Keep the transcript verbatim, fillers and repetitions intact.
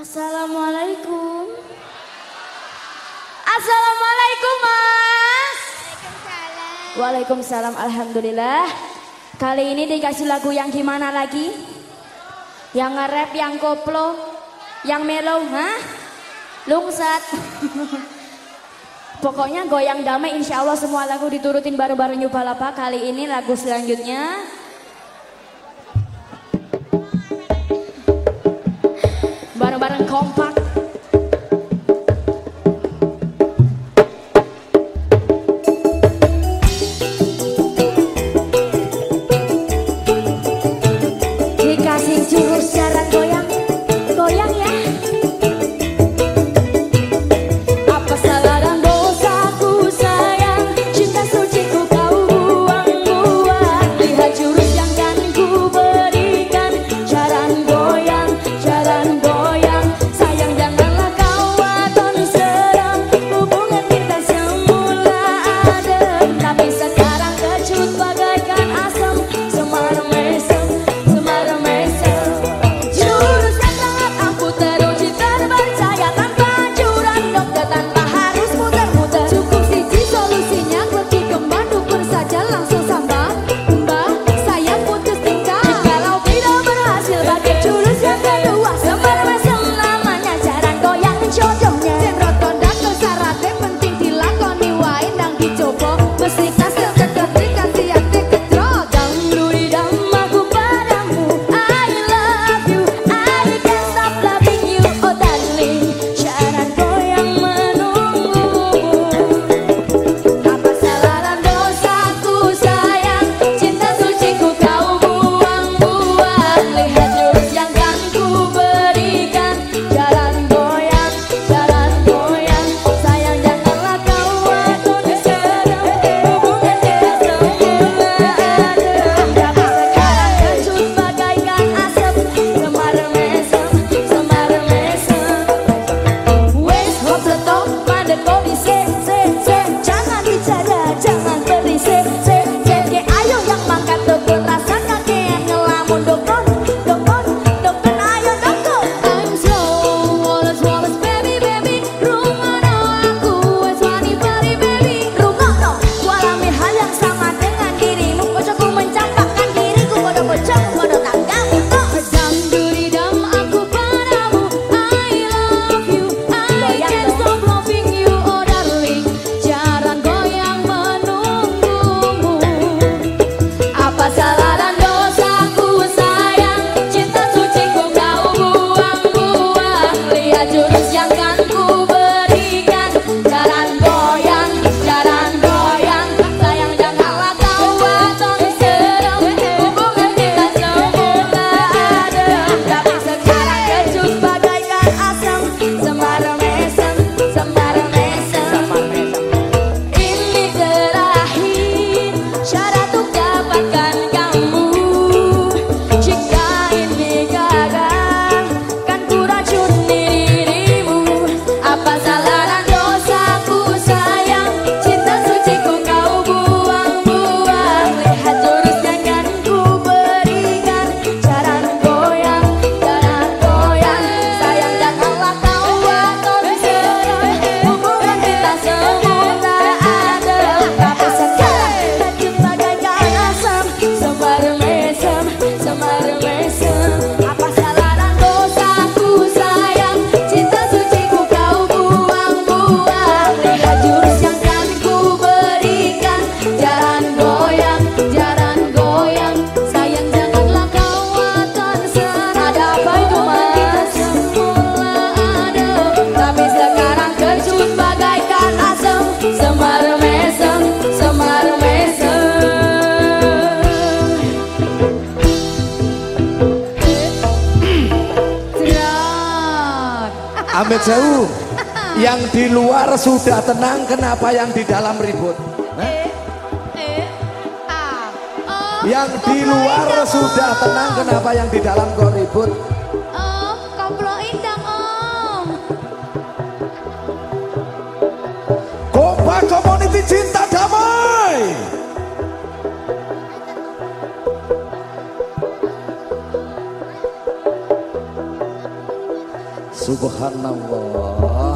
Assalamualaikum. Assalamualaikum Mas. Waalaikumsalam. Waalaikumsalam. Alhamdulillah. Kali ini dikasih lagu yang gimana lagi? Yang nge-rap, yang koplo, yang mellow, hah? Lungsat. Pokoknya goyang damai, insya Allah semua lagu diturutin baru-baru New Palapa. Kali ini lagu selanjutnya bareng-bareng kompak. Dikasih jurus jaran goyang, goyang ya. Apa salah dan dosaku sayang, cinta suciku kau buang-buang. Lihat jurus yang kan ku berikan, jaran goyang, jaran goyang. Sayang janganlah kau waton seram, hubungan kita semula adem, tapi sekarang kecut bagaikan asam, semar mesem, semar mesem. Jurus yang sangat ampuh teruji terpercaya, tanpa anjuran dokter, tanpa harus muter-muter. Cukup siji solusinya, kunci kembang dukur saja langsung sambat. Mbak, saya putus cinta. Jikalau tidak berhasil pakai jurus yang kedua, semar mesem namanya, jaran goyang jodohnya. Semprot kondak ke syaratnya, penting dilakoni wae nang dicoba. Mesti kasil cedek dikasih hati kedrot. Dangduri dam aku padamu, I love you, I can't stop loving you, oh darling. Jaran goyang menunggumu. Apa salah dan dosaku sayang, cinta suciku kau buang-buang. Lihat jurus yang kan ku berikan, jaran goyang, jaran goyang. Sayang janganlah kau waton seram, hubungan kita semula adem, tapi sekarang kecut bagaikan asap, semar mesem, semar mesem. Wes hop stop pada kopi se se se, jangan bicara, jangan berisik se se se. Ayo yang makan dokter, rasa kakean ngelamun dokter, dokter, dokter ayo dokter. I'm slow, wallace wallace baby baby, rungono aku wes wani bari baby, rungono. Walami hal yang sama dengan dirimu, bocoku mencampakkan diriku, bodoh bocok, bodoh tanggamu. Dam duri dam aku padamu, I love you, I can't stop loving you, oh darling. Jaran goyang menunggumu. Apa salah dan dosaku sayang, cinta suciku kau buang-buang. Lihat jurus yang kan ku berikan, jaran goyang, jaran goyang. Sayang janganlah kau waton seram, hubungan kita semula adem, tapi sekarang kecut bagaikan asam, semar mesem, semar mesem. Ini terakhir syarat untuk dapatkan kamu. Jika ini gagal, kan ku racuni dirimu. Apa salah dan dosaku sayang, cinta suciku kau buang-buang. Lihat jurus yang kan ku berikan, jaran goyang, jaran goyang. Sayang janganlah kau waton seram, hubungan kita semula adem, tapi sekarang kecut bagaikan asam, semar mesem, semar mesem. Apa salah dan dosaku sayang, cinta suciku kau buang-buang. Lihat jurus yang kan ku berikan, jaran goyang, jaran goyang. Sayang janganlah kau waton seram. Ada apa itu mas? Semula adem, tapi sekarang kecut bagaikan asam, semar mesem, semar mesem. Sedot. Amit Sewu, yang di luar sudah tenang, kenapa yang di dalam ribut? Hah? Eh, ah, oh, Yang di luar sudah tenang, kenapa yang di dalam kok ribut? oh, komploin dong om. Kompak Community Cinta Damai. Subhanallah.